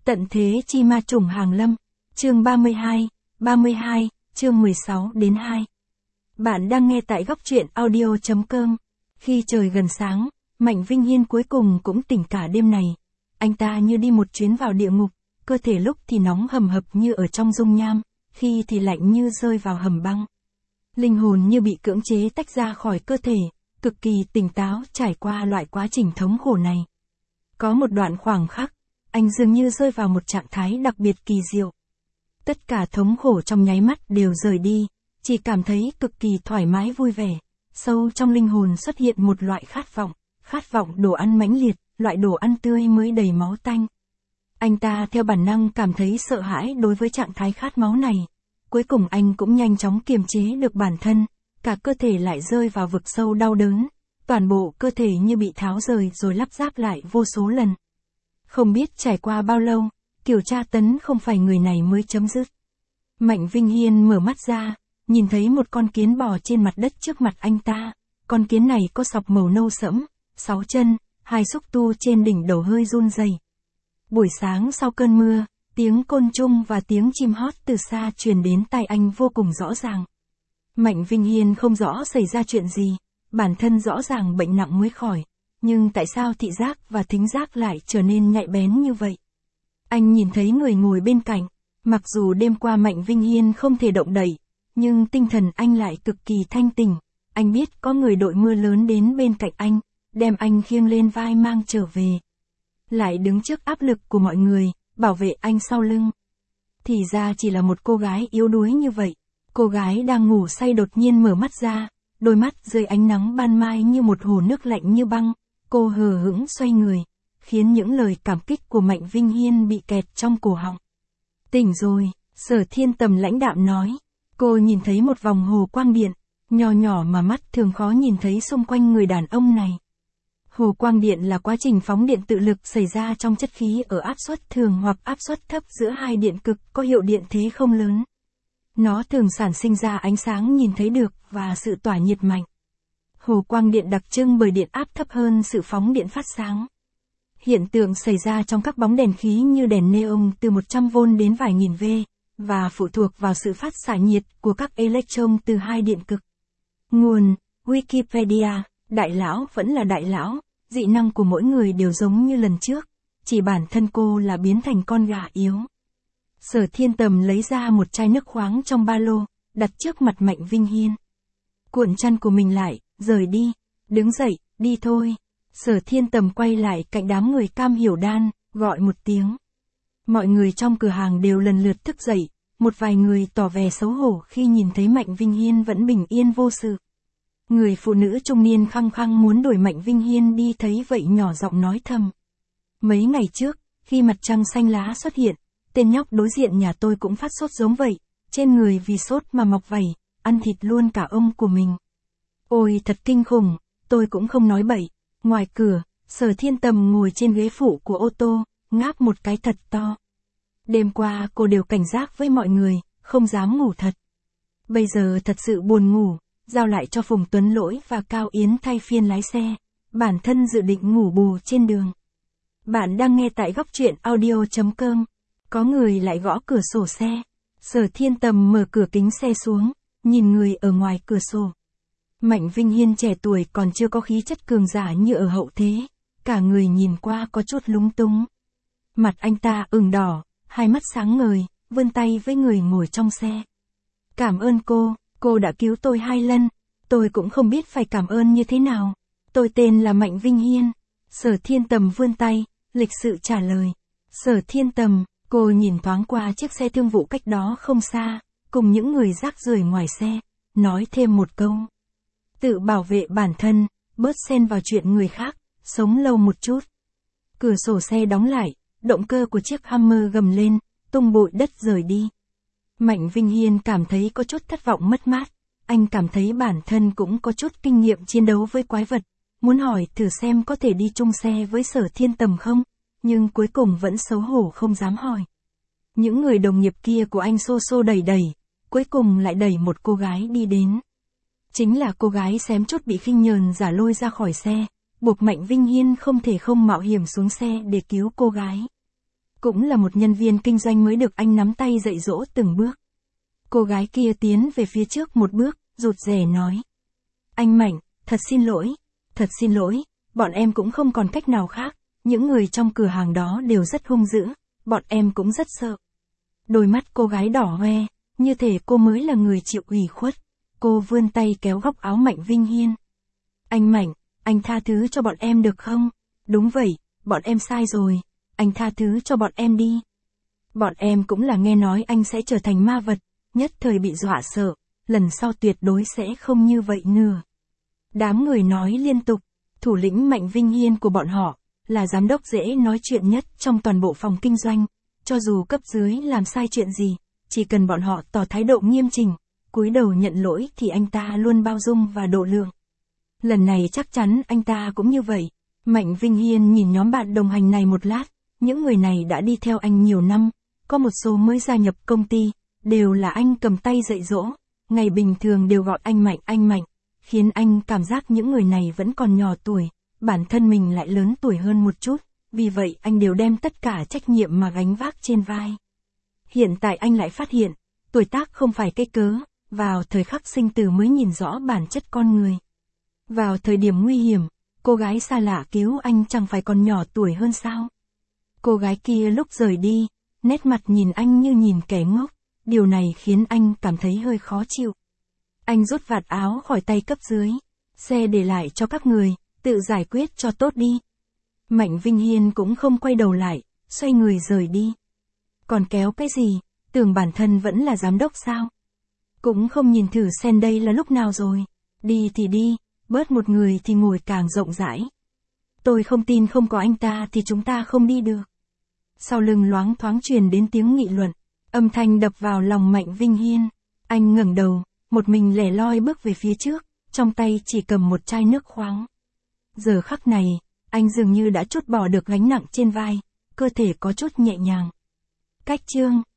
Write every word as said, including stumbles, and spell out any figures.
Tận thế chi ma trùng hàng lâm, chương ba mươi hai, ba mươi hai, chương mười sáu đến hai. Bạn đang nghe tại góc truyện audio chấm com. Khi trời gần sáng, Mạnh Vinh Hiên cuối cùng cũng tỉnh cả đêm này. Anh ta như đi một chuyến vào địa ngục, cơ thể lúc thì nóng hầm hập như ở trong dung nham, khi thì lạnh như rơi vào hầm băng. Linh hồn như bị cưỡng chế tách ra khỏi cơ thể, cực kỳ tỉnh táo trải qua loại quá trình thống khổ này. Có một đoạn khoảng khắc, anh dường như rơi vào một trạng thái đặc biệt kỳ diệu. Tất cả thống khổ trong nháy mắt đều rời đi, chỉ cảm thấy cực kỳ thoải mái vui vẻ. Sâu trong linh hồn xuất hiện một loại khát vọng, khát vọng đồ ăn mãnh liệt, loại đồ ăn tươi mới đầy máu tanh. Anh ta theo bản năng cảm thấy sợ hãi đối với trạng thái khát máu này. Cuối cùng anh cũng nhanh chóng kiềm chế được bản thân, cả cơ thể lại rơi vào vực sâu đau đớn, toàn bộ cơ thể như bị tháo rời rồi lắp ráp lại vô số lần. Không biết trải qua bao lâu, kiểu tra tấn không phải người này mới chấm dứt. Mạnh Vinh Hiên mở mắt ra, nhìn thấy một con kiến bò trên mặt đất trước mặt anh ta. Con kiến này có sọc màu nâu sẫm, sáu chân, hai xúc tu trên đỉnh đầu hơi run rẩy. Buổi sáng sau cơn mưa, tiếng côn trùng và tiếng chim hót từ xa truyền đến tai anh vô cùng rõ ràng. Mạnh Vinh Hiên không rõ xảy ra chuyện gì, bản thân rõ ràng bệnh nặng mới khỏi, nhưng tại sao thị giác và thính giác lại trở nên nhạy bén như vậy? Anh nhìn thấy người ngồi bên cạnh, mặc dù đêm qua Mạnh Vinh Hiên không thể động đậy, nhưng tinh thần anh lại cực kỳ thanh tỉnh. Anh biết có người đội mưa lớn đến bên cạnh anh, đem anh khiêng lên vai mang trở về. Lại đứng trước áp lực của mọi người, bảo vệ anh sau lưng. Thì ra chỉ là một cô gái yếu đuối như vậy. Cô gái đang ngủ say đột nhiên mở mắt ra, đôi mắt dưới ánh nắng ban mai như một hồ nước lạnh như băng. Cô hờ hững xoay người, khiến những lời cảm kích của Mạnh Vinh Hiên bị kẹt trong cổ họng. Tỉnh rồi, Sở Thiên Tầm lãnh đạm nói. Cô nhìn thấy một vòng hồ quang điện, nhỏ nhỏ mà mắt thường khó nhìn thấy xung quanh người đàn ông này. Hồ quang điện là quá trình phóng điện tự lực xảy ra trong chất khí ở áp suất thường hoặc áp suất thấp giữa hai điện cực có hiệu điện thế không lớn. Nó thường sản sinh ra ánh sáng nhìn thấy được và sự tỏa nhiệt mạnh. Hồ quang điện đặc trưng bởi điện áp thấp hơn sự phóng điện phát sáng. Hiện tượng xảy ra trong các bóng đèn khí như đèn neon từ một trăm vôn đến vài nghìn vê, và phụ thuộc vào sự phát xạ nhiệt của các electron từ hai điện cực. Nguồn: Wikipedia. Đại lão vẫn là đại lão, dị năng của mỗi người đều giống như lần trước, chỉ bản thân cô là biến thành con gà yếu. Sở Thiên Tầm lấy ra một chai nước khoáng trong ba lô, đặt trước mặt Mạnh Vinh Hiên. Cuộn chăn của mình lại, rời đi, đứng dậy, đi thôi. Sở Thiên Tầm quay lại cạnh đám người Cam Hiểu Đan, gọi một tiếng. Mọi người trong cửa hàng đều lần lượt thức dậy, một vài người tỏ vẻ xấu hổ khi nhìn thấy Mạnh Vinh Hiên vẫn bình yên vô sự. Người phụ nữ trung niên khăng khăng muốn đuổi Mạnh Vinh Hiên đi thấy vậy nhỏ giọng nói thầm. Mấy ngày trước, khi mặt trăng xanh lá xuất hiện, tên nhóc đối diện nhà tôi cũng phát sốt giống vậy, trên người vì sốt mà mọc vảy, ăn thịt luôn cả ông của mình. Ôi thật kinh khủng, tôi cũng không nói bậy. Ngoài cửa, Sở Thiên Tầm ngồi trên ghế phụ của ô tô, ngáp một cái thật to. Đêm qua cô đều cảnh giác với mọi người, không dám ngủ thật. Bây giờ thật sự buồn ngủ, giao lại cho Phùng Tuấn Lỗi và Cao Yến thay phiên lái xe, bản thân dự định ngủ bù trên đường. Bạn đang nghe tại góc truyện audio chấm com. Có người lại gõ cửa sổ xe. Sở Thiên Tầm mở cửa kính xe xuống, nhìn người ở ngoài cửa sổ. Mạnh Vinh Hiên trẻ tuổi còn chưa có khí chất cường giả như ở hậu thế, cả người nhìn qua có chút lúng túng. Mặt anh ta ửng đỏ, hai mắt sáng ngời, vươn tay với người ngồi trong xe. Cảm ơn cô, cô đã cứu tôi hai lần, tôi cũng không biết phải cảm ơn như thế nào. Tôi tên là Mạnh Vinh Hiên. Sở Thiên Tầm vươn tay, lịch sự trả lời. Sở Thiên Tầm, cô nhìn thoáng qua chiếc xe thương vụ cách đó không xa, cùng những người rác rưởi ngoài xe, nói thêm một câu. Tự bảo vệ bản thân, bớt xen vào chuyện người khác, sống lâu một chút. Cửa sổ xe đóng lại, động cơ của chiếc Hummer gầm lên, tung bụi đất rời đi. Mạnh Vinh Hiên cảm thấy có chút thất vọng mất mát, anh cảm thấy bản thân cũng có chút kinh nghiệm chiến đấu với quái vật, muốn hỏi thử xem có thể đi chung xe với Sở Thiên Tầm không, nhưng cuối cùng vẫn xấu hổ không dám hỏi. Những người đồng nghiệp kia của anh xô xô đẩy đẩy, cuối cùng lại đẩy một cô gái đi đến. Chính là cô gái xém chút bị khinh nhờn giả lôi ra khỏi xe, buộc Mạnh Vinh Hiên không thể không mạo hiểm xuống xe để cứu cô gái. cũng là một nhân viên kinh doanh mới được anh nắm tay dạy dỗ từng bước. Cô gái kia tiến về phía trước một bước, rụt rè nói. Anh Mạnh, thật xin lỗi, thật xin lỗi, bọn em cũng không còn cách nào khác, những người trong cửa hàng đó đều rất hung dữ, bọn em cũng rất sợ. Đôi mắt cô gái đỏ hoe, như thể cô mới là người chịu ủy khuất. Cô vươn tay kéo góc áo Mạnh Vinh Hiên. Anh Mạnh, anh tha thứ cho bọn em được không? Đúng vậy, bọn em sai rồi, anh tha thứ cho bọn em đi. Bọn em cũng là nghe nói anh sẽ trở thành ma vật, nhất thời bị dọa sợ, lần sau tuyệt đối sẽ không như vậy nữa. Đám người nói liên tục, thủ lĩnh Mạnh Vinh Hiên của bọn họ, là giám đốc dễ nói chuyện nhất trong toàn bộ phòng kinh doanh, cho dù cấp dưới làm sai chuyện gì, chỉ cần bọn họ tỏ thái độ nghiêm chỉnh, cúi đầu nhận lỗi thì anh ta luôn bao dung và độ lượng. Lần này chắc chắn anh ta cũng như vậy. Mạnh Vinh Hiên nhìn nhóm bạn đồng hành này một lát, những người này đã đi theo anh nhiều năm, có một số mới gia nhập công ty, đều là anh cầm tay dạy dỗ, ngày bình thường đều gọi anh Mạnh anh Mạnh, khiến anh cảm giác những người này vẫn còn nhỏ tuổi, bản thân mình lại lớn tuổi hơn một chút, vì vậy anh đều đem tất cả trách nhiệm mà gánh vác trên vai. Hiện tại anh lại phát hiện, tuổi tác không phải cái cớ, vào thời khắc sinh tử mới nhìn rõ bản chất con người. Vào thời điểm nguy hiểm, cô gái xa lạ cứu anh chẳng phải còn nhỏ tuổi hơn sao? Cô gái kia lúc rời đi, nét mặt nhìn anh như nhìn kẻ ngốc, điều này khiến anh cảm thấy hơi khó chịu. Anh rút vạt áo khỏi tay cấp dưới, xe để lại cho các người, tự giải quyết cho tốt đi. Mạnh Vinh Hiên cũng không quay đầu lại, xoay người rời đi. Còn kéo cái gì, tưởng bản thân vẫn là giám đốc sao? Cũng không nhìn thử xem đây là lúc nào rồi. Đi thì đi, bớt một người thì ngồi càng rộng rãi. Tôi không tin không có anh ta thì chúng ta không đi được. Sau lưng loáng thoáng truyền đến tiếng nghị luận, âm thanh đập vào lòng Mạnh Vinh Hiên. Anh ngẩng đầu, một mình lẻ loi bước về phía trước, trong tay chỉ cầm một chai nước khoáng. Giờ khắc này, anh dường như đã trút bỏ được gánh nặng trên vai, cơ thể có chút nhẹ nhàng. Cách chương